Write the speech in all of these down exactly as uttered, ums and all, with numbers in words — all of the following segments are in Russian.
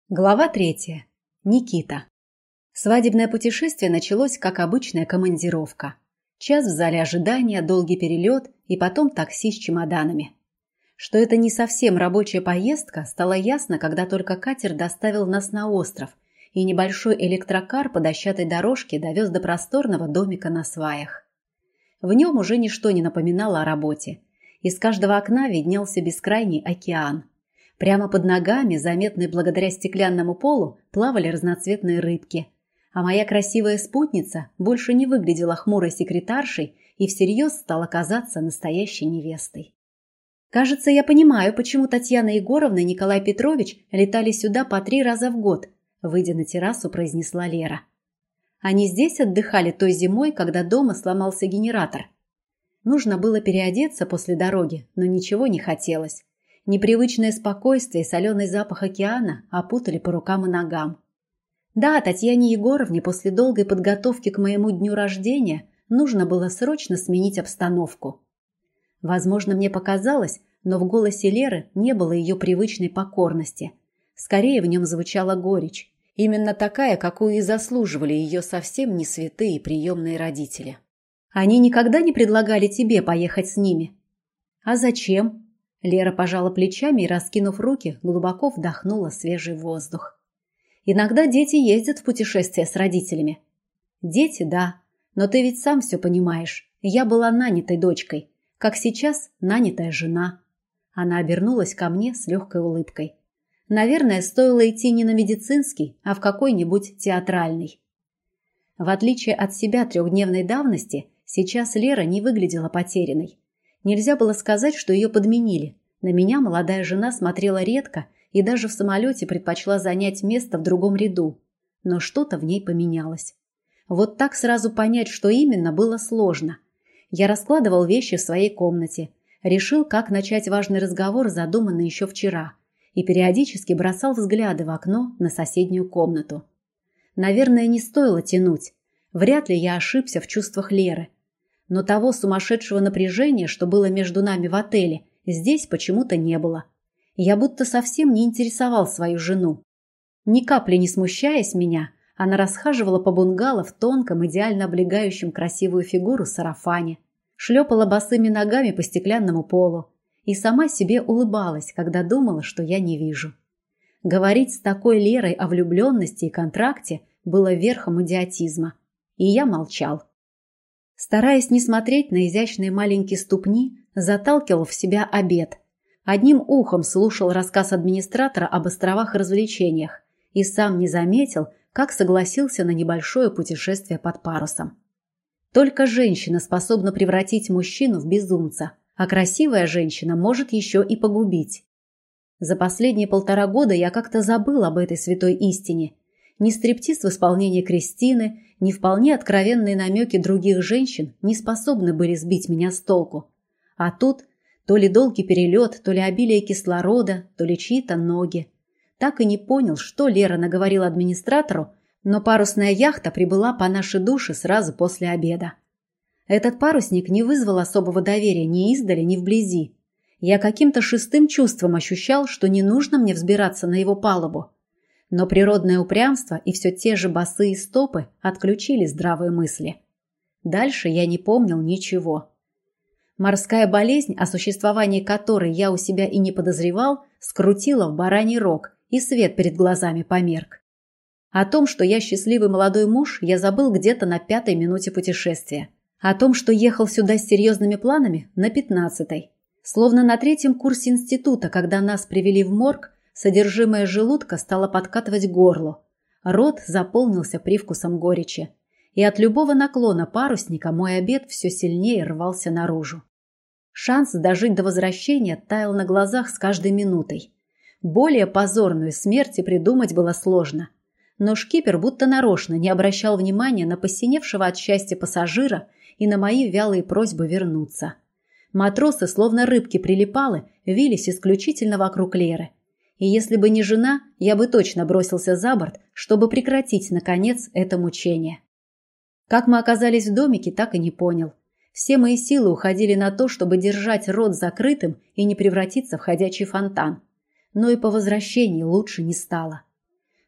Глава третья. Никита. Свадебное путешествие началось как обычная командировка. Час в зале ожидания, долгий перелет и потом такси с чемоданами. Что это не совсем рабочая поездка, стало ясно, когда только катер доставил нас на остров, и небольшой электрокар по дощатой дорожке довез до просторного домика на сваях. В нем уже ничто не напоминало о работе. Из каждого окна виднелся бескрайний океан. Прямо под ногами, заметные благодаря стеклянному полу, плавали разноцветные рыбки. А моя красивая спутница больше не выглядела хмурой секретаршей и всерьез стала казаться настоящей невестой. «Кажется, я понимаю, почему Татьяна Егоровна и Николай Петрович летали сюда по три раза в год», выйдя на террасу, произнесла Лера. «Они здесь отдыхали той зимой, когда дома сломался генератор. Нужно было переодеться после дороги, но ничего не хотелось. Непривычное спокойствие и соленый запах океана опутали по рукам и ногам. Да, Татьяне Егоровне после долгой подготовки к моему дню рождения нужно было срочно сменить обстановку. Возможно, мне показалось, но в голосе Леры не было ее привычной покорности. Скорее в нем звучала горечь. Именно такая, какую и заслуживали ее совсем не святые приемные родители. Они никогда не предлагали тебе поехать с ними? А зачем? Лера пожала плечами и, раскинув руки, глубоко вдохнула свежий воздух. Иногда дети ездят в путешествия с родителями. Дети, да, но ты ведь сам все понимаешь. Я была нанятой дочкой, как сейчас нанятая жена. Она обернулась ко мне с легкой улыбкой. Наверное, стоило идти не на медицинский, а в какой-нибудь театральный. В отличие от себя трехдневной давности, сейчас Лера не выглядела потерянной. Нельзя было сказать, что ее подменили. На меня молодая жена смотрела редко и даже в самолете предпочла занять место в другом ряду. Но что-то в ней поменялось. Вот так сразу понять, что именно, было сложно. Я раскладывал вещи в своей комнате, решил, как начать важный разговор, задуманный еще вчера, и периодически бросал взгляды в окно на соседнюю комнату. Наверное, не стоило тянуть. Вряд ли я ошибся в чувствах Леры. Но того сумасшедшего напряжения, что было между нами в отеле, здесь почему-то не было. Я будто совсем не интересовал свою жену. Ни капли не смущаясь меня, она расхаживала по бунгало в тонком, идеально облегающем красивую фигуру сарафане, шлепала босыми ногами по стеклянному полу и сама себе улыбалась, когда думала, что я не вижу. Говорить с такой Лерой о влюбленности и контракте было верхом идиотизма. И я молчал. Стараясь не смотреть на изящные маленькие ступни, заталкивал в себя обед. Одним ухом слушал рассказ администратора об островах и развлечениях и сам не заметил, как согласился на небольшое путешествие под парусом. Только женщина способна превратить мужчину в безумца, а красивая женщина может еще и погубить. За последние полтора года я как-то забыл об этой святой истине. Ни стриптиз в исполнении Кристины, ни вполне откровенные намеки других женщин не способны были сбить меня с толку. А тут то ли долгий перелет, то ли обилие кислорода, то ли чьи-то ноги. Так и не понял, что Лера наговорила администратору, но парусная яхта прибыла по нашей душе сразу после обеда. Этот парусник не вызвал особого доверия ни издали, ни вблизи. Я каким-то шестым чувством ощущал, что не нужно мне взбираться на его палубу. Но природное упрямство и все те же босые стопы отключили здравые мысли. Дальше я не помнил ничего. Морская болезнь, о существовании которой я у себя и не подозревал, скрутила в бараний рог, и свет перед глазами померк. О том, что я счастливый молодой муж, я забыл где-то на пятой минуте путешествия. О том, что ехал сюда с серьезными планами, на пятнадцатой. Словно на третьем курсе института, когда нас привели в морг, содержимое желудка стало подкатывать к горлу. Рот заполнился привкусом горечи. И от любого наклона парусника мой обед все сильнее рвался наружу. Шанс дожить до возвращения таял на глазах с каждой минутой. Более позорную смерть придумать было сложно. Но шкипер будто нарочно не обращал внимания на посиневшего от счастья пассажира и на мои вялые просьбы вернуться. Матросы, словно рыбки-прилипалы, вились исключительно вокруг Леры. И если бы не жена, я бы точно бросился за борт, чтобы прекратить, наконец, это мучение. Как мы оказались в домике, так и не понял. Все мои силы уходили на то, чтобы держать рот закрытым и не превратиться в ходячий фонтан. Но и по возвращении лучше не стало.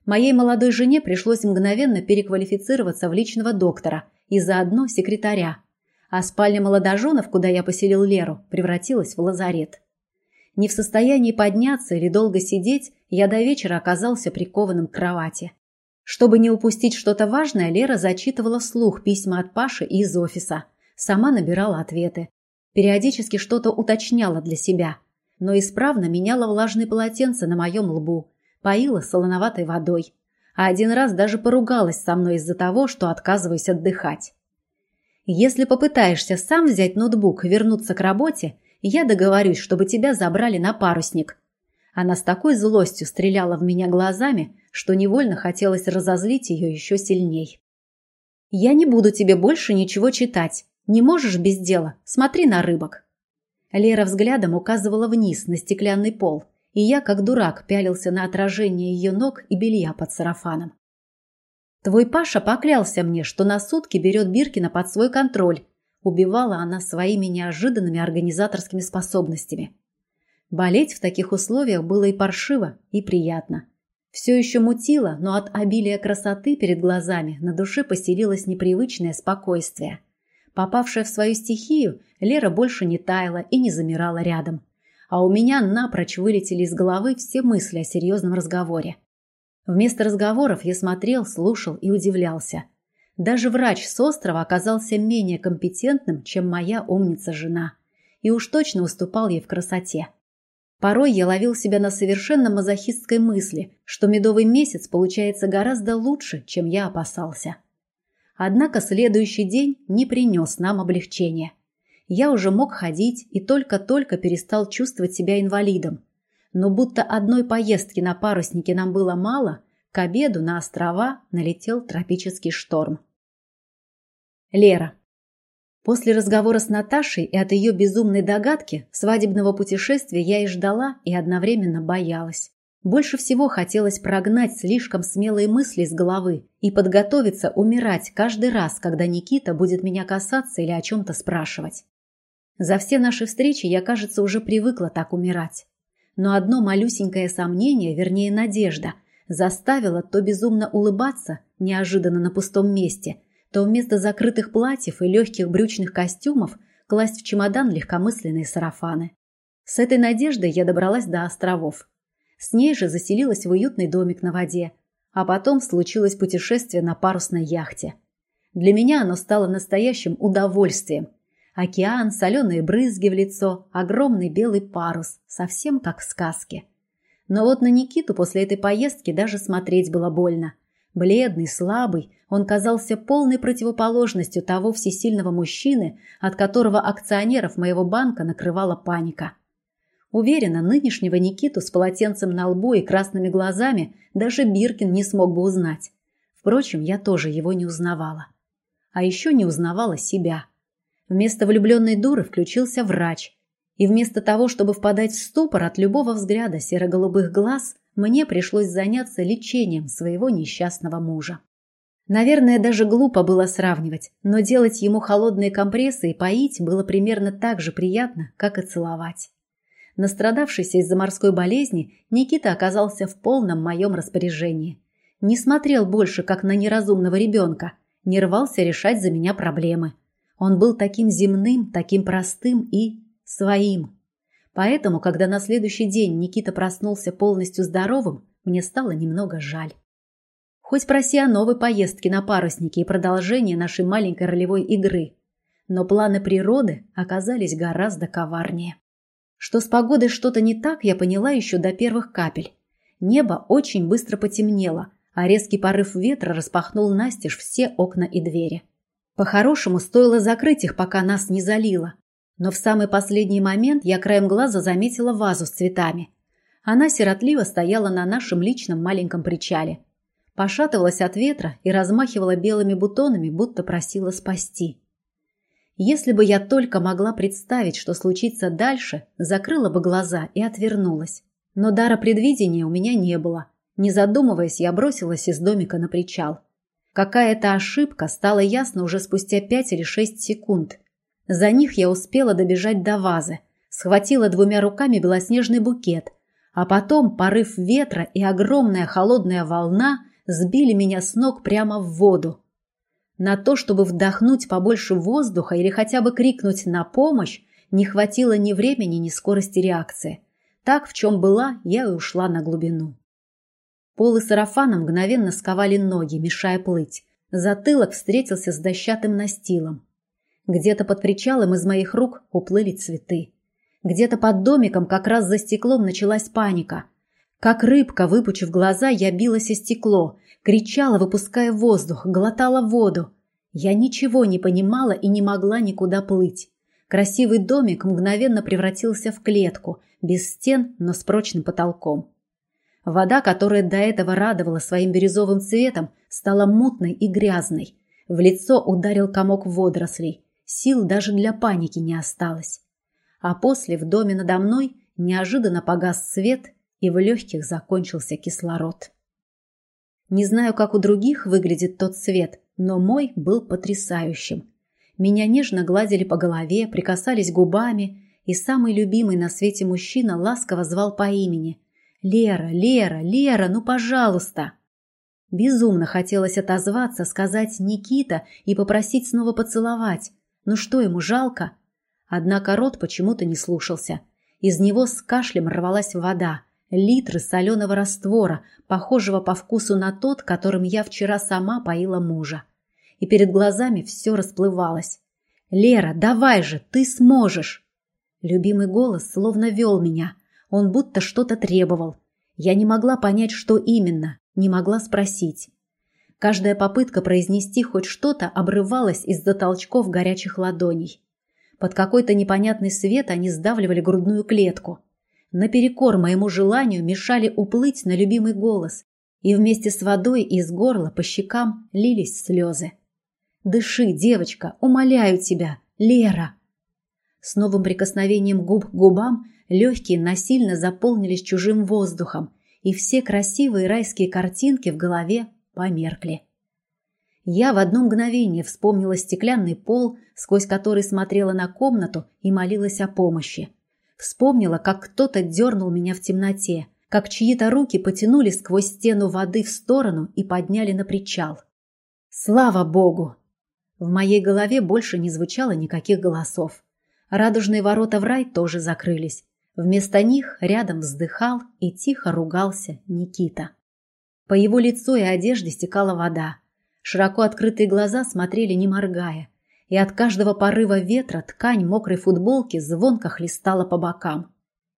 Моей молодой жене пришлось мгновенно переквалифицироваться в личного доктора и заодно секретаря, а спальня молодоженов, куда я поселил Леру, превратилась в лазарет. Не в состоянии подняться или долго сидеть, я до вечера оказался прикованным к кровати. Чтобы не упустить что-то важное, Лера зачитывала вслух письма от Паши и из офиса. Сама набирала ответы. Периодически что-то уточняла для себя, но исправно меняла влажные полотенца на моем лбу, поила солоноватой водой. А один раз даже поругалась со мной из-за того, что отказываюсь отдыхать. «Если попытаешься сам взять ноутбук и вернуться к работе, я договорюсь, чтобы тебя забрали на парусник». Она с такой злостью стреляла в меня глазами, что невольно хотелось разозлить ее еще сильней. «Я не буду тебе больше ничего читать. Не можешь без дела? Смотри на рыбок». Лера взглядом указывала вниз на стеклянный пол, и я, как дурак, пялился на отражение ее ног и белья под сарафаном. «Твой Паша поклялся мне, что на сутки берет Биркина под свой контроль», убивала она своими неожиданными организаторскими способностями. Болеть в таких условиях было и паршиво, и приятно. Все еще мутило, но от обилия красоты перед глазами на душе поселилось непривычное спокойствие. Попавшая в свою стихию, Лера больше не таяла и не замирала рядом. А у меня напрочь вылетели из головы все мысли о серьезном разговоре. Вместо разговоров я смотрел, слушал и удивлялся. Даже врач с острова оказался менее компетентным, чем моя умница-жена, и уж точно уступал ей в красоте. Порой я ловил себя на совершенно мазохистской мысли, что медовый месяц получается гораздо лучше, чем я опасался. Однако следующий день не принес нам облегчения. Я уже мог ходить и только-только перестал чувствовать себя инвалидом. Но будто одной поездки на паруснике нам было мало, к обеду на острова налетел тропический шторм. Лера. После разговора с Наташей и от ее безумной догадки свадебного путешествия я и ждала, и одновременно боялась. Больше всего хотелось прогнать слишком смелые мысли из головы и подготовиться умирать каждый раз, когда Никита будет меня касаться или о чем-то спрашивать. За все наши встречи я, кажется, уже привыкла так умирать. Но одно малюсенькое сомнение, вернее надежда, заставило то безумно улыбаться неожиданно на пустом месте, то вместо закрытых платьев и легких брючных костюмов класть в чемодан легкомысленные сарафаны. С этой надеждой я добралась до островов. С ней же заселилась в уютный домик на воде, а потом случилось путешествие на парусной яхте. Для меня оно стало настоящим удовольствием. Океан, соленые брызги в лицо, огромный белый парус, совсем как в сказке. Но вот на Никиту после этой поездки даже смотреть было больно. Бледный, слабый, он казался полной противоположностью того всесильного мужчины, от которого акционеров моего банка накрывала паника. Уверена, нынешнего Никиту с полотенцем на лбу и красными глазами даже Биркин не смог бы узнать. Впрочем, я тоже его не узнавала. А еще не узнавала себя. Вместо влюбленной дуры включился врач. И вместо того, чтобы впадать в ступор от любого взгляда серо-голубых глаз, мне пришлось заняться лечением своего несчастного мужа. Наверное, даже глупо было сравнивать, но делать ему холодные компрессы и поить было примерно так же приятно, как и целовать. Настрадавшийся из-за морской болезни, Никита оказался в полном моем распоряжении. Не смотрел больше, как на неразумного ребенка, не рвался решать за меня проблемы. Он был таким земным, таким простым и своим. Поэтому, когда на следующий день Никита проснулся полностью здоровым, мне стало немного жаль. Хоть проси о новой поездке на паруснике и продолжении нашей маленькой ролевой игры. Но планы природы оказались гораздо коварнее. Что с погодой что-то не так, я поняла еще до первых капель. Небо очень быстро потемнело, а резкий порыв ветра распахнул настежь все окна и двери. По-хорошему, стоило закрыть их, пока нас не залило. Но в самый последний момент я краем глаза заметила вазу с цветами. Она сиротливо стояла на нашем личном маленьком причале. Пошатывалась от ветра и размахивала белыми бутонами, будто просила спасти. Если бы я только могла представить, что случится дальше, закрыла бы глаза и отвернулась. Но дара предвидения у меня не было. Не задумываясь, я бросилась из домика на причал. Какая-то ошибка стала ясна уже спустя пять или шесть секунд. За них я успела добежать до вазы, схватила двумя руками белоснежный букет, А потом порыв ветра и огромная холодная волна сбили меня с ног прямо в воду. На то, чтобы вдохнуть побольше воздуха или хотя бы крикнуть на помощь, не хватило ни времени, ни скорости реакции. Так, в чем была, я и ушла на глубину. Полы сарафана мгновенно сковали ноги, мешая плыть. Затылок встретился с дощатым настилом. Где-то под причалом из моих рук уплыли цветы. Где-то под домиком, как раз за стеклом, началась паника. Как рыбка, выпучив глаза, я билась о стекло, кричала, выпуская воздух, глотала воду. Я ничего не понимала и не могла никуда плыть. Красивый домик мгновенно превратился в клетку, без стен, но с прочным потолком. Вода, которая до этого радовала своим бирюзовым цветом, стала мутной и грязной. В лицо ударил комок водорослей. Сил даже для паники не осталось. А после в доме надо мной неожиданно погас свет, и в легких закончился кислород. Не знаю, как у других выглядит тот свет, но мой был потрясающим. Меня нежно гладили по голове, прикасались губами, и самый любимый на свете мужчина ласково звал по имени. «Лера, Лера, Лера, ну пожалуйста!» Безумно хотелось отозваться, сказать «Никита» и попросить снова поцеловать. Ну что ему, жалко? Однако рот почему-то не слушался. Из него с кашлем рвалась вода, литры соленого раствора, похожего по вкусу на тот, которым я вчера сама поила мужа. И перед глазами все расплывалось. «Лера, давай же, ты сможешь!» Любимый голос словно вел меня. Он будто что-то требовал. Я не могла понять, что именно, не могла спросить. Каждая попытка произнести хоть что-то обрывалась из-за толчков горячих ладоней. Под какой-то непонятный свет они сдавливали грудную клетку. Наперекор моему желанию мешали уплыть на любимый голос, и вместе с водой из горла по щекам лились слезы. «Дыши, девочка, умоляю тебя, Лера!» С новым прикосновением губ к губам легкие насильно заполнились чужим воздухом, и все красивые райские картинки в голове померкли. Я в одно мгновение вспомнила стеклянный пол, сквозь который смотрела на комнату и молилась о помощи. Вспомнила, как кто-то дернул меня в темноте, как чьи-то руки потянули сквозь стену воды в сторону и подняли на причал. Слава Богу! В моей голове больше не звучало никаких голосов. Радужные ворота в рай тоже закрылись. Вместо них рядом вздыхал и тихо ругался Никита. По его лицу и одежде стекала вода. Широко открытые глаза смотрели не моргая, и от каждого порыва ветра ткань мокрой футболки звонко хлестала по бокам.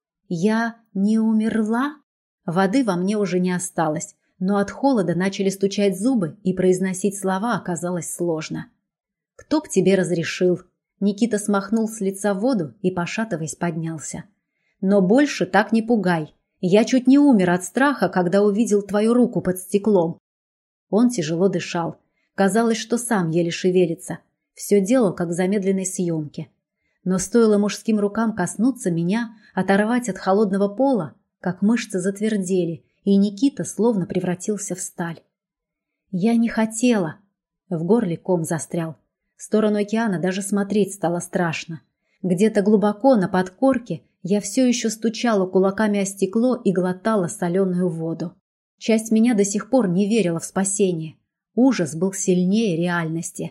Я не умерла? Воды во мне уже не осталось, но от холода начали стучать зубы, и произносить слова оказалось сложно. «Кто б тебе разрешил?» Никита смахнул с лица воду и, пошатываясь, поднялся. «Но больше так не пугай. Я чуть не умер от страха, когда увидел твою руку под стеклом». Он тяжело дышал. Казалось, что сам еле шевелится. Все делал, как в замедленной съемке. Но стоило мужским рукам коснуться меня, оторвать от холодного пола, как мышцы затвердели, и Никита словно превратился в сталь. «Я не хотела». В горле ком застрял. В сторону океана даже смотреть стало страшно. Где-то глубоко на подкорке я все еще стучала кулаками о стекло и глотала соленую воду. Часть меня до сих пор не верила в спасение. Ужас был сильнее реальности.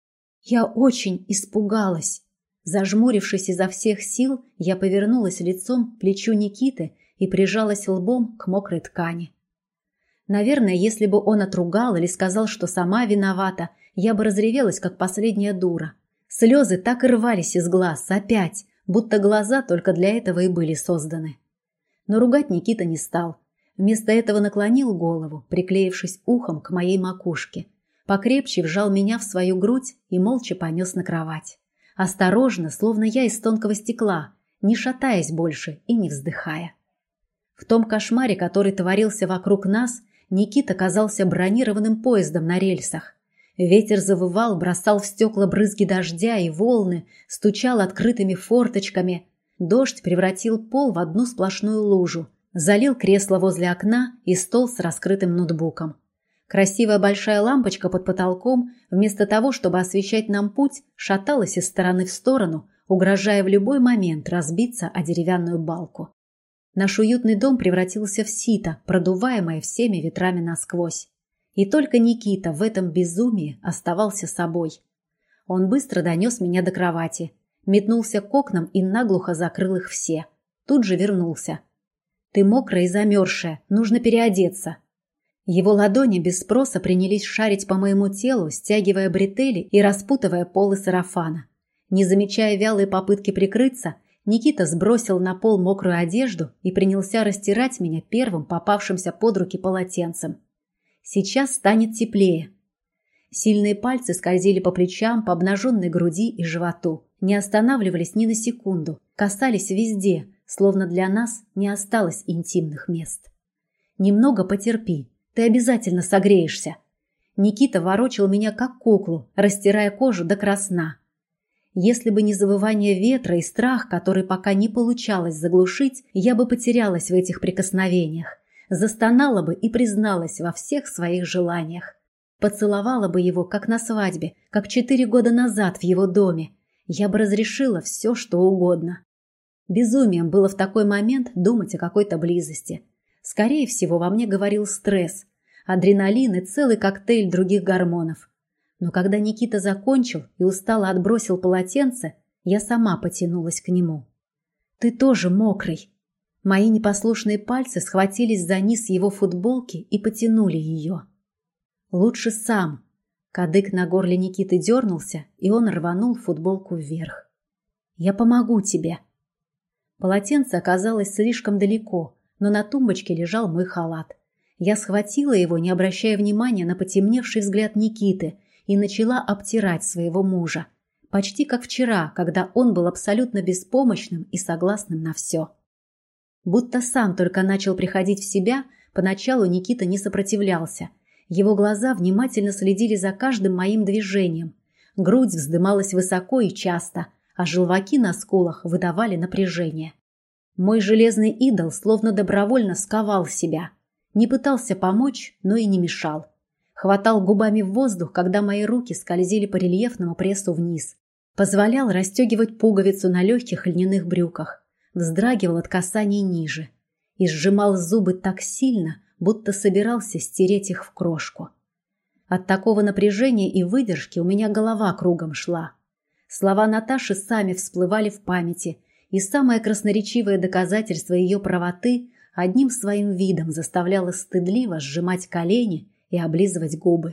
Я очень испугалась. Зажмурившись изо всех сил, я повернулась лицом к плечу Никиты и прижалась лбом к мокрой ткани. Наверное, если бы он отругал или сказал, что сама виновата, я бы разревелась, как последняя дура. Слезы так и рвались из глаз, опять, будто глаза только для этого и были созданы. Но ругать Никита не стал. Вместо этого наклонил голову, приклеившись ухом к моей макушке. Покрепче вжал меня в свою грудь и молча понес на кровать. Осторожно, словно я из тонкого стекла, не шатаясь больше и не вздыхая. В том кошмаре, который творился вокруг нас, Никита казался бронированным поездом на рельсах. Ветер завывал, бросал в стекла брызги дождя и волны, стучал открытыми форточками. Дождь превратил пол в одну сплошную лужу, залил кресло возле окна и стол с раскрытым ноутбуком. Красивая большая лампочка под потолком, вместо того, чтобы освещать нам путь, шаталась из стороны в сторону, угрожая в любой момент разбиться о деревянную балку. Наш уютный дом превратился в сито, продуваемое всеми ветрами насквозь. И только Никита в этом безумии оставался собой. Он быстро донес меня до кровати, метнулся к окнам и наглухо закрыл их все. Тут же вернулся. «Ты мокрая и замерзшая, нужно переодеться». Его ладони без спроса принялись шарить по моему телу, стягивая бретели и распутывая полы сарафана. Не замечая вялые попытки прикрыться, Никита сбросил на пол мокрую одежду и принялся растирать меня первым попавшимся под руки полотенцем. Сейчас станет теплее. Сильные пальцы скользили по плечам, по обнаженной груди и животу. Не останавливались ни на секунду, касались везде, словно для нас не осталось интимных мест. «Немного потерпи, ты обязательно согреешься». Никита ворочал меня как куклу, растирая кожу до красна. Если бы не завывание ветра и страх, который пока не получалось заглушить, я бы потерялась в этих прикосновениях, застонала бы и призналась во всех своих желаниях. Поцеловала бы его, как на свадьбе, как четыре года назад в его доме. Я бы разрешила все, что угодно. Безумием было в такой момент думать о какой-то близости. Скорее всего, во мне говорил стресс, адреналин и целый коктейль других гормонов. Но когда Никита закончил и устало отбросил полотенце, я сама потянулась к нему. «Ты тоже мокрый». Мои непослушные пальцы схватились за низ его футболки и потянули ее. «Лучше сам». Кадык на горле Никиты дернулся, и он рванул футболку вверх. «Я помогу тебе». Полотенце оказалось слишком далеко, но на тумбочке лежал мой халат. Я схватила его, не обращая внимания на потемневший взгляд Никиты, и начала обтирать своего мужа. Почти как вчера, когда он был абсолютно беспомощным и согласным на все. Будто сам только начал приходить в себя, поначалу Никита не сопротивлялся. Его глаза внимательно следили за каждым моим движением. Грудь вздымалась высоко и часто, а желваки на скулах выдавали напряжение. Мой железный идол словно добровольно сковал себя. Не пытался помочь, но и не мешал. Хватал губами в воздух, когда мои руки скользили по рельефному прессу вниз. Позволял расстегивать пуговицу на легких льняных брюках. Вздрагивал от касаний ниже. И сжимал зубы так сильно, будто собирался стереть их в крошку. От такого напряжения и выдержки у меня голова кругом шла. Слова Наташи сами всплывали в памяти, и самое красноречивое доказательство ее правоты одним своим видом заставляло стыдливо сжимать колени и облизывать губы.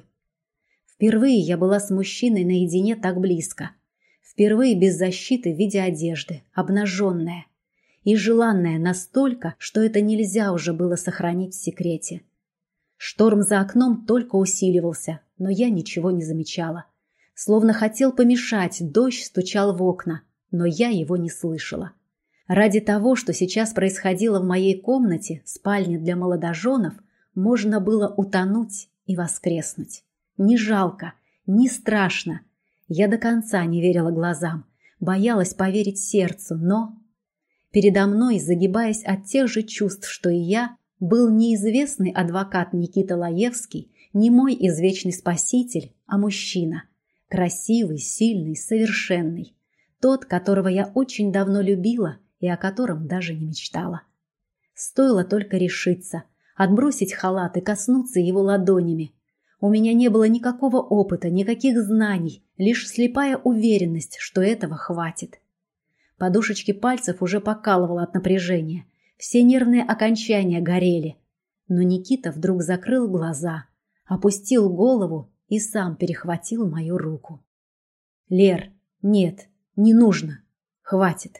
Впервые я была с мужчиной наедине так близко. Впервые без защиты в виде одежды, обнаженная. И желанная настолько, что это нельзя уже было сохранить в секрете. Шторм за окном только усиливался, но я ничего не замечала. Словно хотел помешать, дождь стучал в окна, но я его не слышала. Ради того, что сейчас происходило в моей комнате, спальне для молодоженов, можно было утонуть и воскреснуть. Не жалко, не страшно. Я до конца не верила глазам, боялась поверить сердцу, но... Передо мной, загибаясь от тех же чувств, что и я, был неизвестный адвокат Никита Лаевский, не мой извечный спаситель, а мужчина. Красивый, сильный, совершенный. Тот, которого я очень давно любила и о котором даже не мечтала. Стоило только решиться, отбросить халат и коснуться его ладонями. У меня не было никакого опыта, никаких знаний, лишь слепая уверенность, что этого хватит. Подушечки пальцев уже покалывало от напряжения. Все нервные окончания горели. Но Никита вдруг закрыл глаза, опустил голову и сам перехватил мою руку. «Лер, нет, не нужно. Хватит».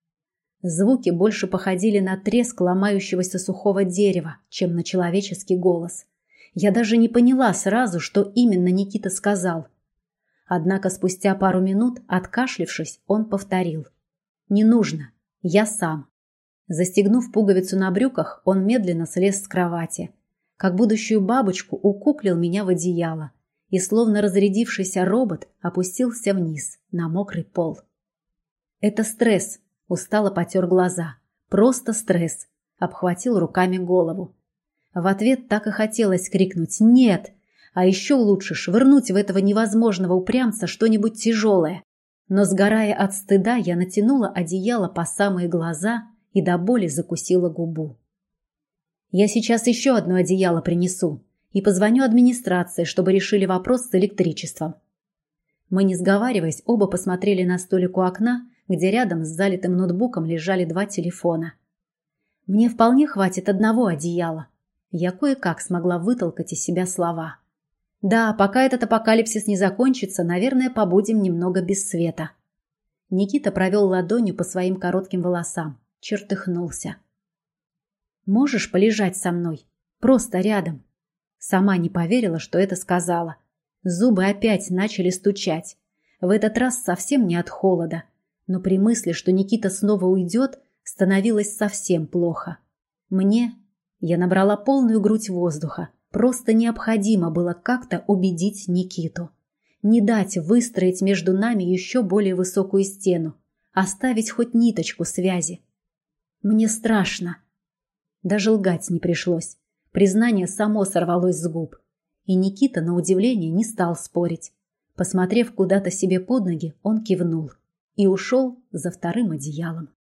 Звуки больше походили на треск ломающегося сухого дерева, чем на человеческий голос. Я даже не поняла сразу, что именно Никита сказал. Однако спустя пару минут, откашлившись, он повторил. «Не нужно. Я сам». Застегнув пуговицу на брюках, он медленно слез с кровати. Как будущую бабочку укуклил меня в одеяло и, словно разрядившийся робот, опустился вниз, на мокрый пол. «Это стресс», — устало потер глаза. «Просто стресс», — обхватил руками голову. В ответ так и хотелось крикнуть «нет», а еще лучше швырнуть в этого невозможного упрямца что-нибудь тяжелое. Но, сгорая от стыда, я натянула одеяло по самые глаза и до боли закусила губу. «Я сейчас еще одно одеяло принесу и позвоню администрации, чтобы решили вопрос с электричеством». Мы, не сговариваясь, оба посмотрели на столик у окна, где рядом с залитым ноутбуком лежали два телефона. «Мне вполне хватит одного одеяла». Я кое-как смогла вытолкать из себя слова. «Да, пока этот апокалипсис не закончится, наверное, побудем немного без света». Никита провел ладонью по своим коротким волосам, чертыхнулся. «Можешь полежать со мной? Просто рядом?» Сама не поверила, что это сказала. Зубы опять начали стучать. В этот раз совсем не от холода. Но при мысли, что Никита снова уйдет, становилось совсем плохо. Мне... Я набрала полную грудь воздуха. Просто необходимо было как-то убедить Никиту. Не дать выстроить между нами еще более высокую стену. Оставить хоть ниточку связи. Мне страшно. Даже лгать не пришлось. Признание само сорвалось с губ. И Никита, на удивление, не стал спорить. Посмотрев куда-то себе под ноги, он кивнул и ушел за вторым одеялом.